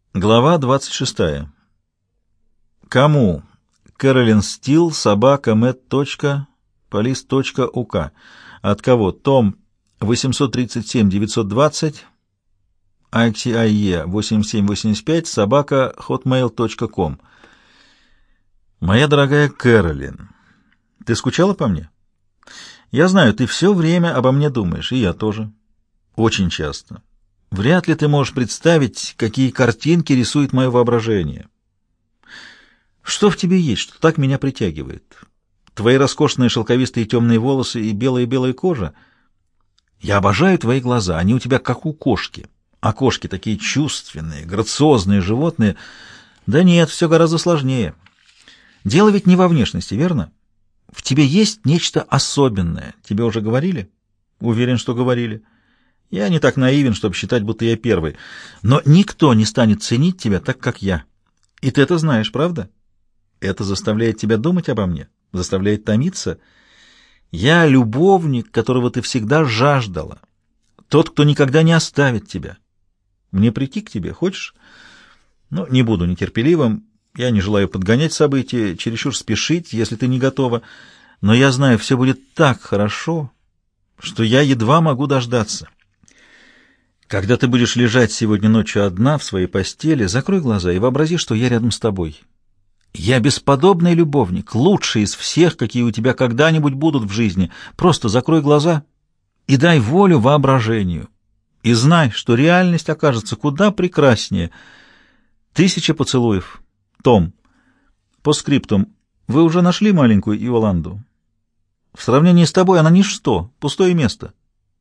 Глава 26. Кому? Кэролин Стил, собака, met.police.uk. От кого? Том 837-920, IXIE 8785, собака, hotmail.com. Моя дорогая Кэролин, ты скучала по мне? Я знаю, ты все время обо мне думаешь, и я тоже. Очень часто. Вряд ли ты можешь представить, какие картинки рисует мое воображение. Что в тебе есть, что так меня притягивает? Твои роскошные шелковистые темные волосы и белая-белая кожа? Я обожаю твои глаза, они у тебя как у кошки. А кошки такие чувственные, грациозные животные. Да нет, все гораздо сложнее. Дело ведь не во внешности, верно? В тебе есть нечто особенное. Тебе уже говорили? Уверен, что говорили. Я не так наивен, чтобы считать, будто я первый. Но никто не станет ценить тебя так, как я. И ты это знаешь, правда? Это заставляет тебя думать обо мне, заставляет томиться. Я любовник, которого ты всегда жаждала. Тот, кто никогда не оставит тебя. Мне прийти к тебе, хочешь? Ну, не буду нетерпеливым. Я не желаю подгонять события, чересчур спешить, если ты не готова. Но я знаю, все будет так хорошо, что я едва могу дождаться. Когда ты будешь лежать сегодня ночью одна в своей постели, закрой глаза и вообрази, что я рядом с тобой. Я бесподобный любовник, лучший из всех, какие у тебя когда-нибудь будут в жизни. Просто закрой глаза и дай волю воображению. И знай, что реальность окажется куда прекраснее. 1000 поцелуев. Том. Постскриптум. Вы уже нашли маленькую Иоланду? В сравнении с тобой она ничто, пустое место.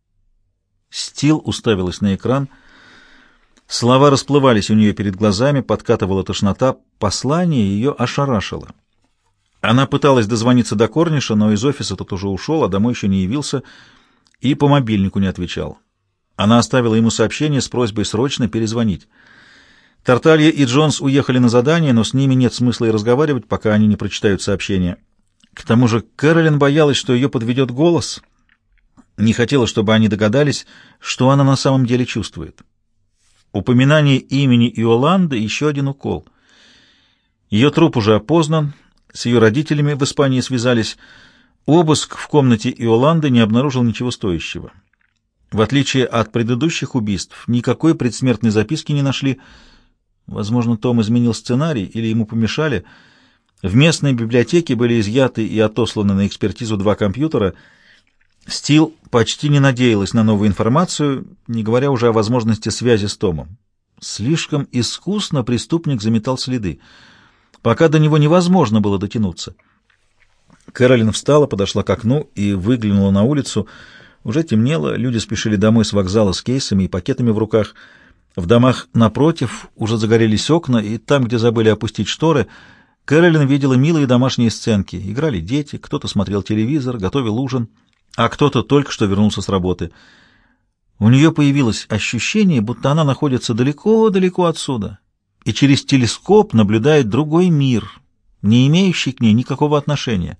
Стил уставилась на экран. Слова расплывались у нее перед глазами, подкатывала тошнота. Послание ее ошарашило. Она пыталась дозвониться до Корниша, но из офиса тот уже ушел, а домой еще не явился и по мобильнику не отвечал. Она оставила ему сообщение с просьбой срочно перезвонить. Тарталья и Джонс уехали на задание, но с ними нет смысла и разговаривать, пока они не прочитают сообщение. К тому же Кэролин боялась, что ее подведет голос. Не хотела, чтобы они догадались, что она на самом деле чувствует. Упоминание имени Иоланды — еще один укол. Ее труп уже опознан, с ее родителями в Испании связались. Обыск в комнате Иоланды не обнаружил ничего стоящего. В отличие от предыдущих убийств, никакой предсмертной записки не нашли. Возможно, Том изменил сценарий или ему помешали. В местной библиотеке были изъяты и отосланы на экспертизу 2 компьютера. Стил почти не надеялась на новую информацию, не говоря уже о возможности связи с Томом. Слишком искусно преступник заметал следы. Пока до него невозможно было дотянуться. Кэролин встала, подошла к окну и выглянула на улицу. Уже темнело, люди спешили домой с вокзала с кейсами и пакетами в руках. В домах напротив уже загорелись окна, и там, где забыли опустить шторы, Кэролин видела милые домашние сценки. Играли дети, кто-то смотрел телевизор, готовил ужин, а кто-то только что вернулся с работы. У нее появилось ощущение, будто она находится далеко-далеко отсюда и через телескоп наблюдает другой мир, не имеющий к ней никакого отношения.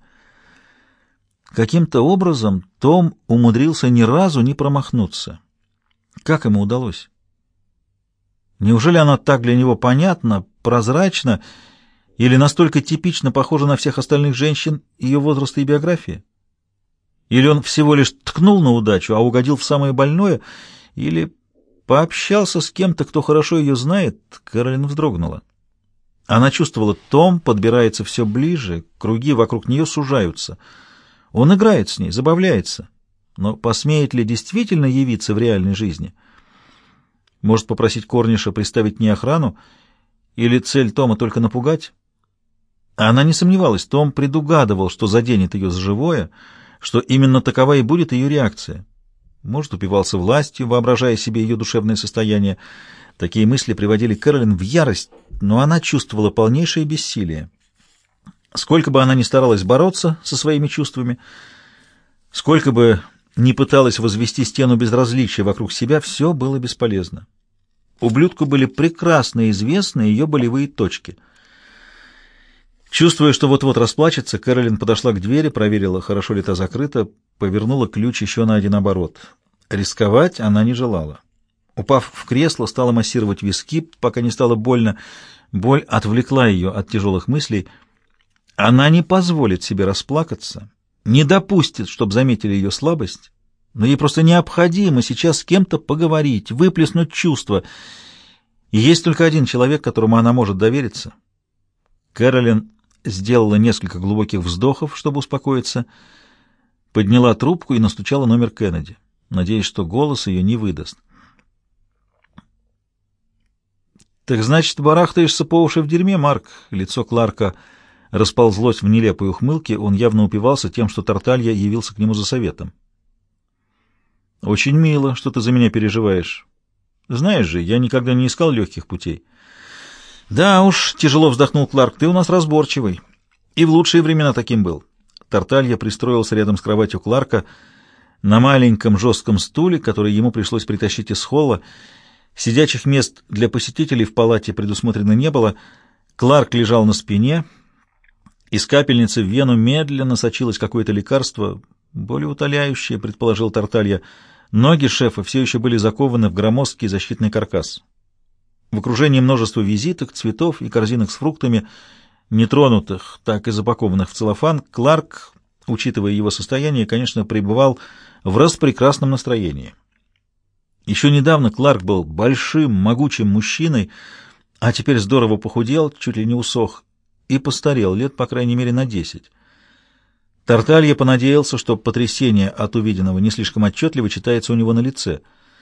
Каким-то образом Том умудрился ни разу не промахнуться. Как ему удалось? Неужели она так для него понятна, прозрачна или настолько типично похожа на всех остальных женщин ее возраста и биографии? Или он всего лишь ткнул на удачу, а угодил в самое больное, или пообщался с кем-то, кто хорошо ее знает? Кэролин вздрогнула. Она чувствовала, Том подбирается все ближе, круги вокруг нее сужаются. Он играет с ней, забавляется. Но посмеет ли действительно явиться в реальной жизни? Может попросить Корниша приставить не охрану? Или цель Тома только напугать? Она не сомневалась, Том предугадывал, что заденет ее за живое, что именно такова и будет ее реакция. Может, упивался властью, воображая себе ее душевное состояние. Такие мысли приводили Кэролин в ярость, но она чувствовала полнейшее бессилие. Сколько бы она ни старалась бороться со своими чувствами, сколько бы ни пыталась возвести стену безразличия вокруг себя, все было бесполезно. Ублюдку были прекрасно известны ее болевые точки. Чувствуя, что вот-вот расплачется, Кэролин подошла к двери, проверила, хорошо ли та закрыта, повернула ключ еще на один оборот. Рисковать она не желала. Упав в кресло, стала массировать виски, пока не стало больно. Боль отвлекла ее от тяжелых мыслей. Она не позволит себе расплакаться, не допустит, чтобы заметили ее слабость, но ей просто необходимо сейчас с кем-то поговорить, выплеснуть чувства. И есть только один человек, которому она может довериться. Кэролин сделала несколько глубоких вздохов, чтобы успокоиться, подняла трубку и настучала номер Кеннеди, надеясь, что голос ее не выдаст. «Так значит, барахтаешься по уши в дерьме, Марк?» Лицо Кларка расползлось в нелепой ухмылке. Он явно упивался тем, что Тарталья явился к нему за советом. «Очень мило, что ты за меня переживаешь. Знаешь же, я никогда не искал легких путей». «Да уж», — тяжело вздохнул Кларк, — «ты у нас разборчивый. И в лучшие времена таким был». Тарталья пристроился рядом с кроватью Кларка на маленьком жестком стуле, который ему пришлось притащить из холла. Сидячих мест для посетителей в палате предусмотрено не было. Кларк лежал на спине. Из капельницы в вену медленно сочилось какое-то лекарство, болеутоляющее, предположил Тарталья. Ноги шефа все еще были закованы в громоздкий защитный каркас. В окружении множества визиток, цветов и корзинок с фруктами, нетронутых, так и запакованных в целлофан, Кларк, учитывая его состояние, конечно, пребывал в распрекрасном настроении. Еще недавно Кларк был большим, могучим мужчиной, а теперь здорово похудел, чуть ли не усох, и постарел лет, по крайней мере, на 10. Тарталья понадеялся, что потрясение от увиденного не слишком отчетливо читается у него на лице.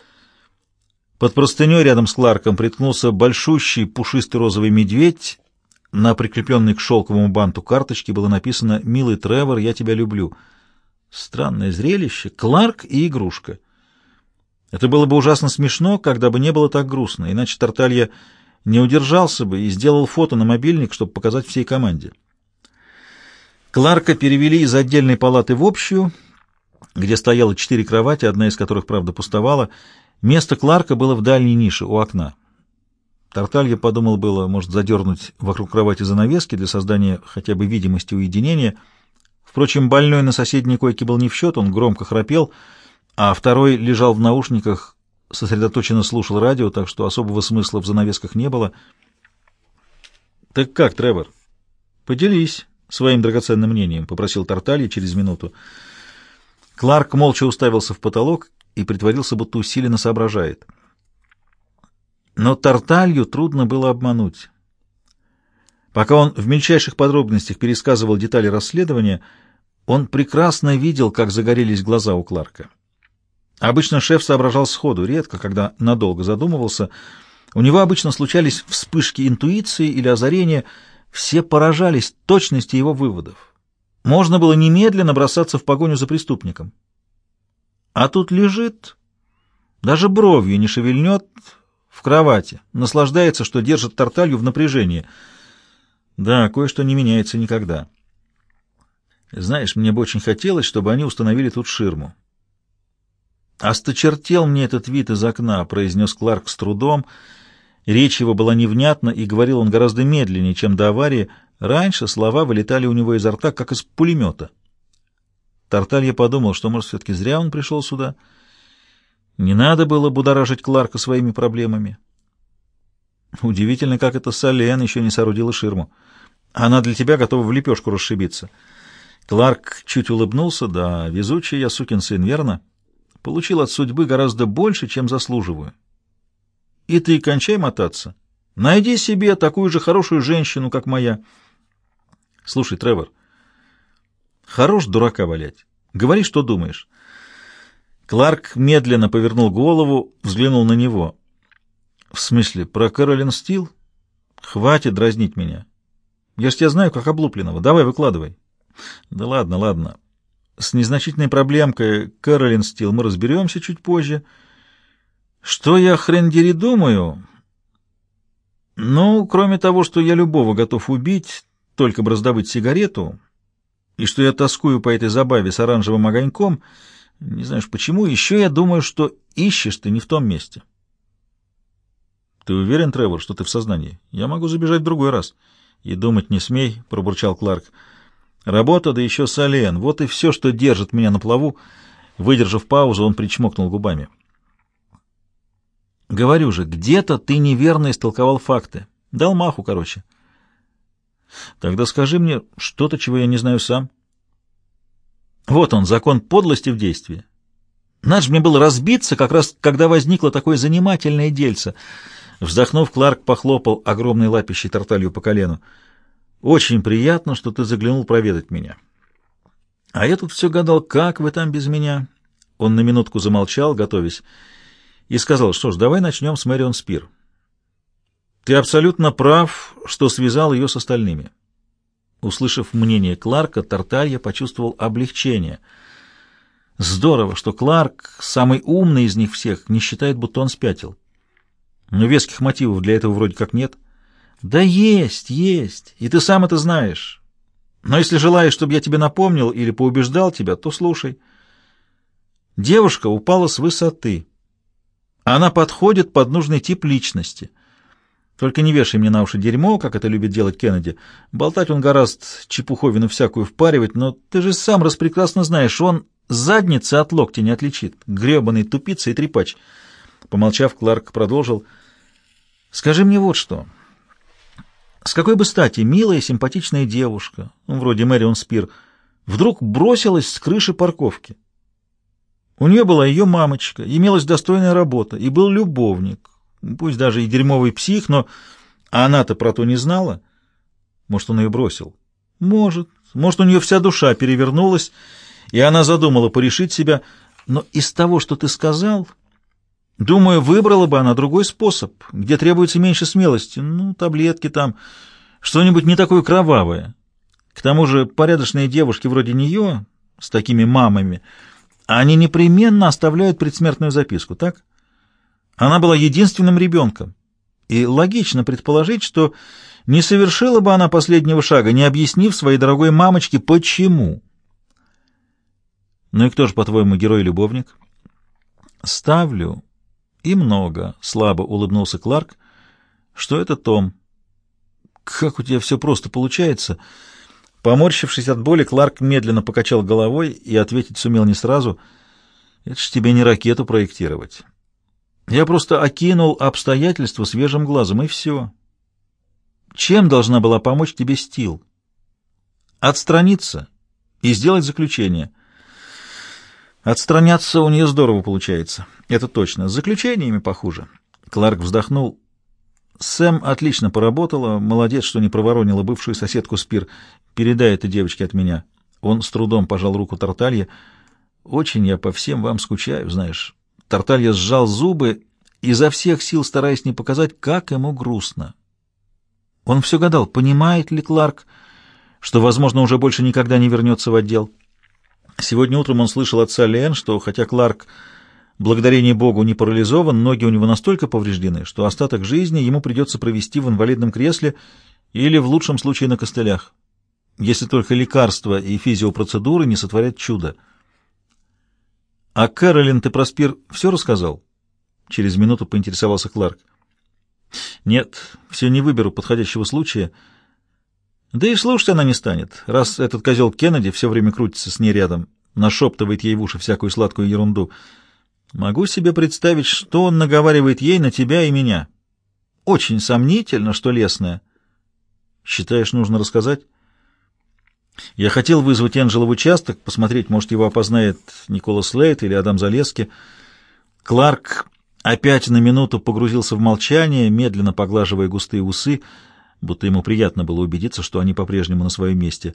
Под простыней рядом с Кларком приткнулся большущий пушистый розовый медведь. На прикрепленной к шелковому банту карточке было написано «Милый Тревор, я тебя люблю». Странное зрелище. Кларк и игрушка. Это было бы ужасно смешно, когда бы не было так грустно, иначе Тарталья не удержался бы и сделал фото на мобильник, чтобы показать всей команде. Кларка перевели из отдельной палаты в общую, где стояло 4 кровати, одна из которых, правда, пустовала. Место Кларка было в дальней нише у окна. Тарталья подумал было, может, задернуть вокруг кровати занавески для создания хотя бы видимости уединения. Впрочем, больной на соседней койке был не в счет, он громко храпел, а второй лежал в наушниках, сосредоточенно слушал радио, так что особого смысла в занавесках не было. «Так как, Тревор?» «Поделись своим драгоценным мнением», — попросил Тарталья через минуту. Кларк молча уставился в потолок и притворился, будто усиленно соображает. Но Тарталью трудно было обмануть. Пока он в мельчайших подробностях пересказывал детали расследования, он прекрасно видел, как загорелись глаза у Кларка. Обычно шеф соображал сходу, редко, когда надолго задумывался. У него обычно случались вспышки интуиции или озарения. Все поражались точности его выводов. Можно было немедленно бросаться в погоню за преступником. А тут лежит, даже бровью не шевельнет, в кровати, наслаждается, что держит Тарталью в напряжении. Да, кое-что не меняется никогда. Знаешь, мне бы очень хотелось, чтобы они установили тут ширму. «Осточертел мне этот вид из окна», — произнес Кларк с трудом. Речь его была невнятна, и говорил он гораздо медленнее, чем до аварии. Раньше слова вылетали у него изо рта, как из пулемета. Тарталья подумал, что, может, все-таки зря он пришел сюда. Не надо было будоражить Кларка своими проблемами. Удивительно, как это Солен еще не соорудила ширму. Она для тебя готова в лепешку расшибиться. Кларк чуть улыбнулся. Да, везучий я сукин сын, верно? Получил от судьбы гораздо больше, чем заслуживаю. И ты кончай мотаться. Найди себе такую же хорошую женщину, как моя. Слушай, Тревор, хорош дурака валять. Говори, что думаешь. Кларк медленно повернул голову, взглянул на него. В смысле, про Кэролин Стил? Хватит дразнить меня. Я ж тебя знаю, как облупленного. Давай, выкладывай. Да ладно, ладно. С незначительной проблемкой Кэролин Стил мы разберемся чуть позже. Что я, хрен дери, думаю? Ну, кроме того, что я любого готов убить, только бы раздобыть сигарету, и что я тоскую по этой забаве с оранжевым огоньком, не знаешь почему, еще я думаю, что ищешь ты не в том месте. Ты уверен, Тревор, что ты в сознании? Я могу забежать в другой раз. И думать не смей, пробурчал Кларк. Работа, да еще Солен. Вот и все, что держит меня на плаву. Выдержав паузу, он причмокнул губами. Говорю же, где-то ты неверно истолковал факты. Дал маху, короче. Тогда скажи мне что-то, чего я не знаю сам. Вот он, закон подлости в действии. Надо же мне было разбиться, как раз когда возникло такое занимательное дельце. Вздохнув, Кларк похлопал огромной лапищей Тарталью по колену. Очень приятно, что ты заглянул проведать меня. А я тут все гадал, как вы там без меня. Он на минутку замолчал, готовясь, и сказал: что ж, давай начнем с Мэрион Спир. Ты абсолютно прав, что связал ее с остальными. Услышав мнение Кларка, Тарталья почувствовал облегчение. Здорово, что Кларк, самый умный из них всех, не считает, будто он спятил. Но веских мотивов для этого вроде как нет. Да есть, и ты сам это знаешь. Но если желаешь, чтобы я тебе напомнил или поубеждал тебя, то слушай. Девушка упала с высоты. Она подходит под нужный тип личности. Только не вешай мне на уши дерьмо, как это любит делать Кеннеди. Болтать он гораздо чепуховину всякую впаривать, но ты же сам распрекрасно знаешь, он задницы от локтя не отличит. Гребаный тупица и трепач. Помолчав, Кларк продолжил: скажи мне вот что. С какой бы стати милая, симпатичная девушка, вроде Мэрион Спир, вдруг бросилась с крыши парковки? У нее была ее мамочка, имелась достойная работа, и был любовник, пусть даже и дерьмовый псих, но она-то про то не знала. Может, он ее бросил? Может, у нее вся душа перевернулась, и она задумала порешить себя, но из того, что ты сказал, думаю, выбрала бы она другой способ, где требуется меньше смелости, таблетки там, что-нибудь не такое кровавое. К тому же порядочные девушки вроде нее, с такими мамами, они непременно оставляют предсмертную записку, так? Она была единственным ребенком, и логично предположить, что не совершила бы она последнего шага, не объяснив своей дорогой мамочке, почему. Ну и кто же, по-твоему, герой-любовник? Ставлю, и много, — слабо улыбнулся Кларк, — что это Том. Как у тебя все просто получается. Поморщившись от боли, Кларк медленно покачал головой и ответить сумел не сразу. Это ж тебе не ракету проектировать. Я просто окинул обстоятельства свежим глазом, и все. Чем должна была помочь тебе Стил? Отстраниться и сделать заключение. Отстраняться у нее здорово получается. Это точно. С заключениями похуже. Кларк вздохнул. Сэм отлично поработала. Молодец, что не проворонила бывшую соседку Спир. Передай это девочке от меня. Он с трудом пожал руку Тарталье. Очень я по всем вам скучаю, знаешь. Тарталья сжал зубы, изо всех сил стараясь не показать, как ему грустно. Он все гадал, понимает ли Кларк, что, возможно, уже больше никогда не вернется в отдел. Сегодня утром он слышал от Салли Энн, что, хотя Кларк, благодарение Богу, не парализован, ноги у него настолько повреждены, что остаток жизни ему придется провести в инвалидном кресле или, в лучшем случае, на костылях, если только лекарства и физиопроцедуры не сотворят чудо. «А Кэролин, ты про Спир все рассказал?» Через минуту поинтересовался Кларк. «Нет, все не выберу подходящего случая. Да и слушать она не станет, раз этот козел Кеннеди все время крутится с ней рядом, нашептывает ей в уши всякую сладкую ерунду. Могу себе представить, что он наговаривает ей на тебя и меня. Очень сомнительно, что лесное. Считаешь, нужно рассказать?» Я хотел вызвать Энджела в участок, посмотреть, может, его опознает Николас Лейт или Адам Залески. Кларк опять на минуту погрузился в молчание, медленно поглаживая густые усы, будто ему приятно было убедиться, что они по-прежнему на своем месте.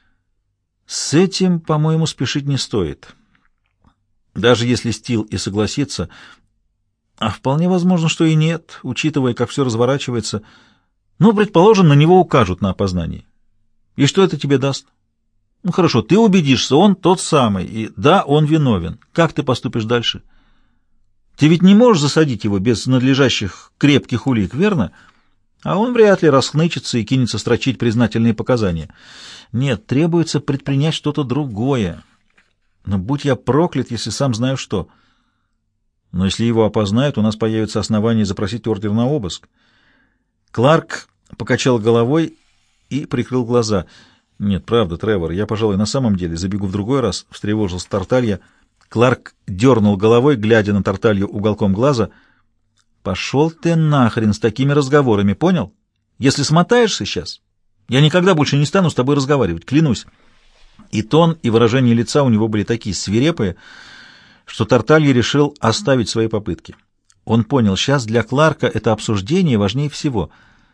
С этим, по-моему, спешить не стоит. Даже если Стил и согласится, а вполне возможно, что и нет, учитывая, как все разворачивается. Ну, предположим, на него укажут на опознании. И что это тебе даст? Ну, хорошо, ты убедишься, он тот самый, и да, он виновен. Как ты поступишь дальше? Ты ведь не можешь засадить его без надлежащих крепких улик, верно? А он вряд ли расхнычется и кинется строчить признательные показания. Нет, требуется предпринять что-то другое. Но будь я проклят, если сам знаю что. Но если его опознают, у нас появится основание запросить ордер на обыск. Кларк покачал головой и прикрыл глаза. «Нет, правда, Тревор, я, пожалуй, на самом деле забегу в другой раз», — встревожился Тарталья. Кларк дернул головой, глядя на Тарталью уголком глаза. Пошел ты нахрен с такими разговорами, понял? Если смотаешься сейчас, я никогда больше не стану с тобой разговаривать, клянусь. И тон, и выражение лица у него были такие свирепые, что Тарталья решил оставить свои попытки. Он понял, сейчас для Кларка это обсуждение важнее всего.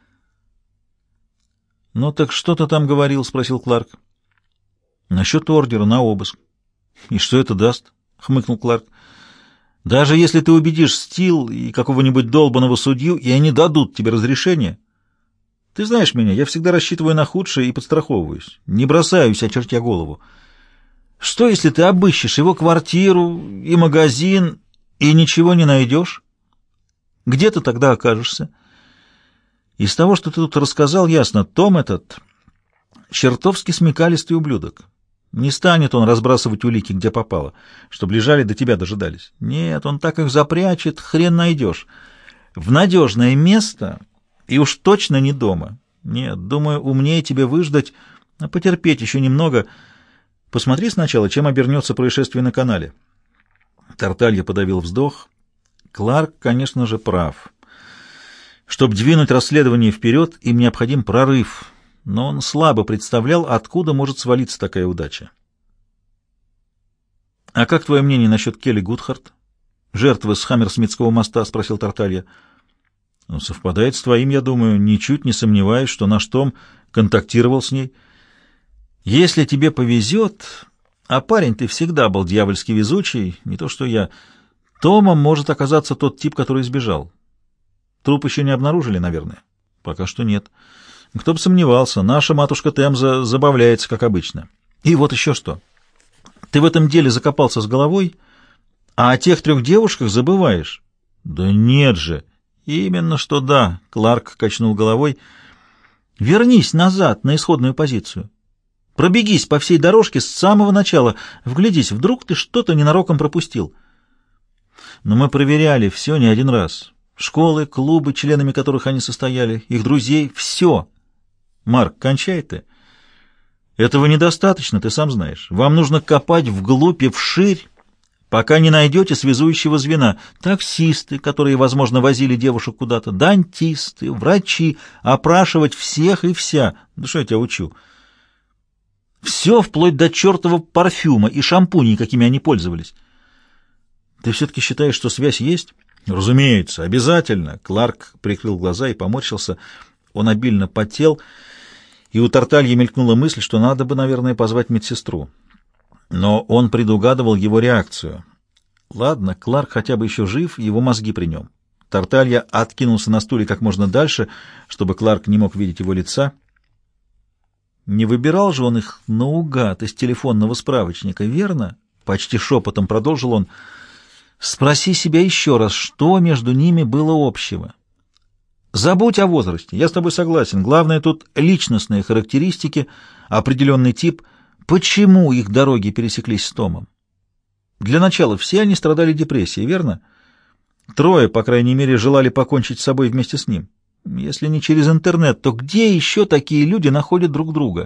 «Ну так что ты там говорил?» — спросил Кларк. «Насчет ордера на обыск». «И что это даст?» — хмыкнул Кларк. «Даже если ты убедишь Стил и какого-нибудь долбаного судью, и они дадут тебе разрешение. Ты знаешь меня, я всегда рассчитываю на худшее и подстраховываюсь. Не бросаюсь, очертя голову. Что, если ты обыщешь его квартиру и магазин и ничего не найдешь? Где ты тогда окажешься? Из того, что ты тут рассказал, ясно, Том этот чертовски смекалистый ублюдок. Не станет он разбрасывать улики, где попало, чтобы лежали до тебя дожидались. Нет, он так их запрячет, хрен найдешь. В надежное место и уж точно не дома. Нет, думаю, умнее тебе выждать, а потерпеть еще немного. Посмотри сначала, чем обернется происшествие на канале». Тарталья подавил вздох. Кларк, конечно же, прав. Чтобы двинуть расследование вперед, им необходим прорыв, но он слабо представлял, откуда может свалиться такая удача. «А как твое мнение насчет Келли Гудхарт, жертвы с Хаммерсмитского моста?» — спросил Тарталья. «Ну, совпадает с твоим, я думаю, ничуть не сомневаюсь, что наш Том контактировал с ней. Если тебе повезет, а парень ты всегда был дьявольски везучий, не то что я, Томом может оказаться тот тип, который сбежал. Труп еще не обнаружили, наверное?» «Пока что нет». «Кто бы сомневался, наша матушка Темза забавляется, как обычно. И вот еще что. Ты в этом деле закопался с головой, а о тех 3 девушках забываешь». «Да нет же». «Именно что да», — Кларк качнул головой. «Вернись назад на исходную позицию. Пробегись по всей дорожке с самого начала. Вглядись, вдруг ты что-то ненароком пропустил». «Но мы проверяли все не один раз. Школы, клубы, членами которых они состояли, их друзей, все. Марк, кончай ты. Этого недостаточно, ты сам знаешь. Вам нужно копать вглубь и вширь, пока не найдете связующего звена. Таксисты, которые, возможно, возили девушек куда-то, дантисты, врачи, опрашивать всех и вся. Да что я тебя учу? Все вплоть до чертова парфюма и шампуней, какими они пользовались. Ты все-таки считаешь, что связь есть?» «Разумеется, обязательно!» Кларк прикрыл глаза и поморщился. Он обильно потел, и у Тартальи мелькнула мысль, что надо бы, наверное, позвать медсестру. Но он предугадывал его реакцию. Ладно, Кларк хотя бы еще жив, его мозги при нем. Тарталья откинулся на стуле как можно дальше, чтобы Кларк не мог видеть его лица. Не выбирал же он их наугад из телефонного справочника, верно? Почти шепотом продолжил он. Спроси себя еще раз, что между ними было общего. Забудь о возрасте, я с тобой согласен. Главное тут личностные характеристики, определенный тип. Почему их дороги пересеклись с Томом? Для начала, все они страдали депрессией, верно? 3, по крайней мере, желали покончить с собой вместе с ним. Если не через интернет, то где еще такие люди находят друг друга?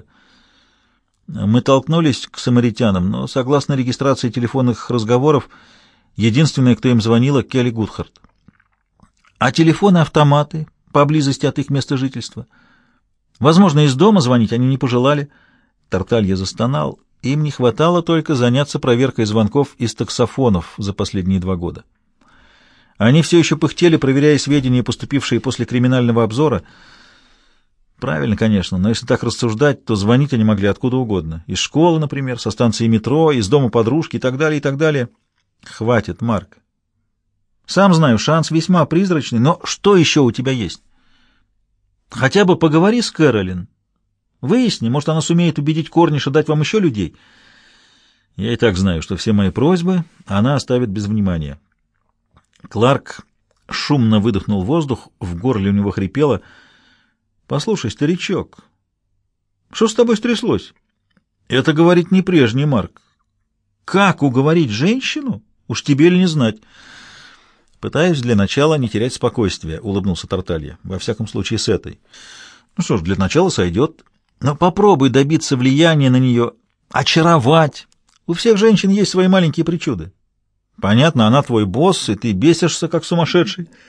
Мы толкнулись к самаритянам, но, согласно регистрации телефонных разговоров, единственная, кто им звонила, Келли Гудхарт. А телефоны-автоматы поблизости от их места жительства? Возможно, из дома звонить они не пожелали. Тарталья застонал. Им не хватало только заняться проверкой звонков из таксофонов за последние 2 года. Они все еще пыхтели, проверяя сведения, поступившие после криминального обзора. Правильно, конечно, но если так рассуждать, то звонить они могли откуда угодно. Из школы, например, со станции метро, из дома подружки и так далее, и так далее. Хватит, Марк. Сам знаю, шанс весьма призрачный, но что еще у тебя есть? Хотя бы поговори с Кэролин. Выясни, может, она сумеет убедить Корниша дать вам еще людей. Я и так знаю, что все мои просьбы она оставит без внимания. Кларк шумно выдохнул воздух, в горле у него хрипело. «Послушай, старичок, что с тобой стряслось?» «Это говорит не прежний Марк. Как уговорить женщину? Уж тебе ли не знать?» «Пытаюсь для начала не терять спокойствие», — улыбнулся Тарталья. «Во всяком случае, с этой. Ну что ж, для начала сойдет. Но попробуй добиться влияния на нее, очаровать. У всех женщин есть свои маленькие причуды. Понятно, она твой босс, и ты бесишься, как сумасшедший.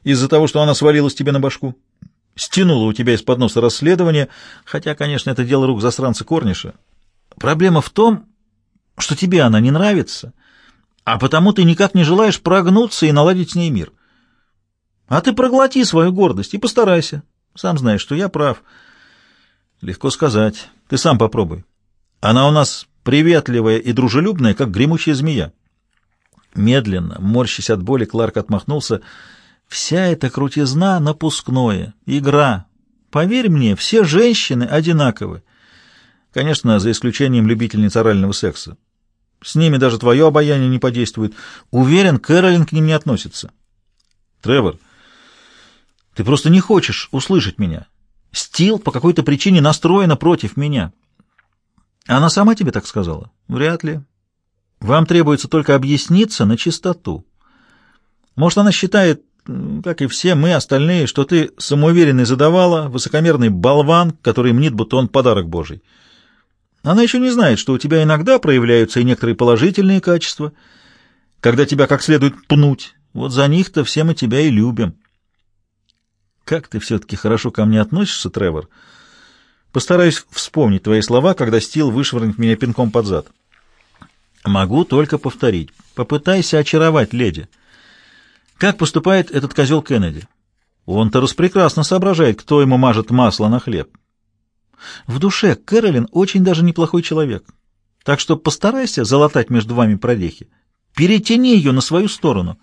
из-за того, что она свалилась тебе на башку? Стянула у тебя из-под носа расследование, хотя, конечно, это дело рук засранца Корниша. Проблема в том, что тебе она не нравится, а потому ты никак не желаешь прогнуться и наладить с ней мир. А ты проглоти свою гордость и постарайся. Сам знаешь, что я прав. Легко сказать. Ты сам попробуй. Она у нас приветливая и дружелюбная, как гремучая змея. Медленно, морщась от боли, Кларк отмахнулся. Вся эта крутизна — напускное, игра. Поверь мне, все женщины одинаковы. Конечно, за исключением любительниц орального секса. С ними даже твое обаяние не подействует. Уверен, Кэролин к ним не относится. Тревор, ты просто не хочешь услышать меня. Стил по какой-то причине настроена против меня. Она сама тебе так сказала? Вряд ли. Вам требуется только объясниться на чистоту. Может, она считает, как и все мы остальные, что ты самоуверенный задавала, высокомерный болван, который мнит, будто он подарок Божий. Она еще не знает, что у тебя иногда проявляются и некоторые положительные качества, когда тебя как следует пнуть. Вот за них-то все мы тебя и любим. Как ты все-таки хорошо ко мне относишься, Тревор? Постараюсь вспомнить твои слова, когда Стил вышвырнет меня пинком под зад. Могу только повторить. Попытайся очаровать леди. Как поступает этот козел Кеннеди? Он-то распрекрасно соображает, кто ему мажет масло на хлеб. В душе Кэролин очень даже неплохой человек. Так что постарайся залатать между вами прорехи. Перетяни ее на свою сторону.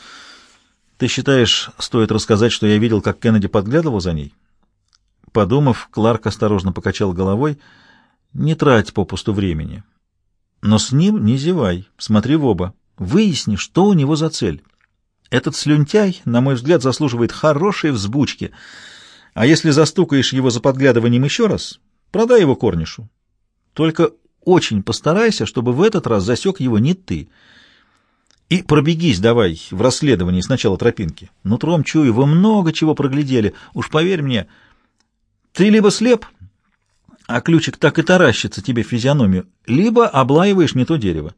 Ты считаешь, стоит рассказать, что я видел, как Кеннеди подглядывал за ней? Подумав, Кларк осторожно покачал головой. Не трать попусту времени. Но с ним не зевай, смотри в оба. Выясни, что у него за цель. Этот слюнтяй, на мой взгляд, заслуживает хорошей взбучки. А если застукаешь его за подглядыванием еще раз, продай его Корнишу. Только очень постарайся, чтобы в этот раз засек его не ты. И пробегись давай в расследовании сначала тропинки. Нутром чую, вы много чего проглядели. Уж поверь мне, ты либо слеп, а ключик так и таращится тебе в физиономию, либо облаиваешь не то дерево.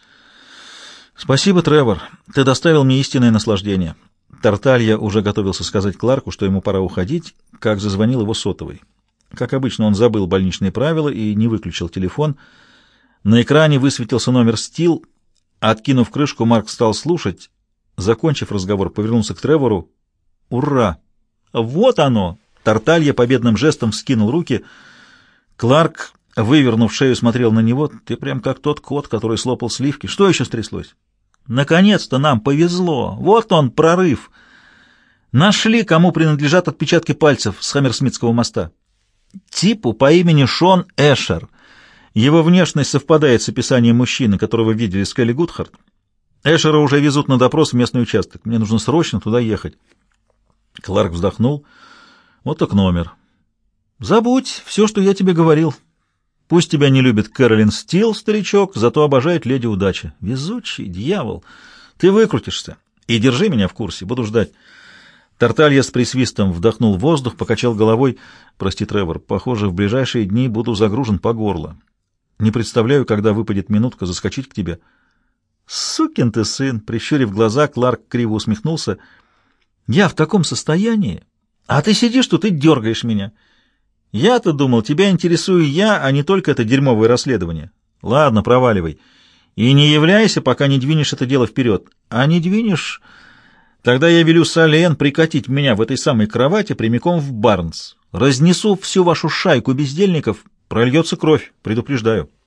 Спасибо, Тревор. Ты доставил мне истинное наслаждение. Тарталья уже готовился сказать Кларку, что ему пора уходить, как зазвонил его сотовый. Как обычно, он забыл больничные правила и не выключил телефон. На экране высветился номер Стил. Откинув крышку, Марк стал слушать. Закончив разговор, повернулся к Тревору. «Ура! Вот оно!» Тарталья победным жестом вскинул руки. Кларк, вывернув шею, смотрел на него. «Ты прям как тот кот, который слопал сливки. Что еще стряслось?» «Наконец-то нам повезло! Вот он, прорыв! Нашли, кому принадлежат отпечатки пальцев с Хаммерсмитского моста. Типу по имени Шон Эшер. Его внешность совпадает с описанием мужчины, которого видели Скелли Гудхарт. Эшера уже везут на допрос в местный участок. Мне нужно срочно туда ехать». Кларк вздохнул. «Вот так номер. Забудь все, что я тебе говорил. Пусть тебя не любит Кэролин Стил, старичок, зато обожает леди удачи. Везучий дьявол. Ты выкрутишься. И держи меня в курсе. Буду ждать». Тарталья с присвистом вдохнул воздух, покачал головой. «Прости, Тревор, похоже, в ближайшие дни буду загружен по горло. Не представляю, когда выпадет минутка заскочить к тебе». «Сукин ты сын!» Прищурив глаза, Кларк криво усмехнулся. «Я в таком состоянии, а ты сидишь тут и дергаешь меня. Я-то думал, тебя интересую я, а не только это дерьмовое расследование. Ладно, проваливай. И не являйся, пока не двинешь это дело вперед. А не двинешь, тогда я велю Салиэн прикатить меня в этой самой кровати прямиком в Барнс. Разнесу всю вашу шайку бездельников, прольется кровь, предупреждаю».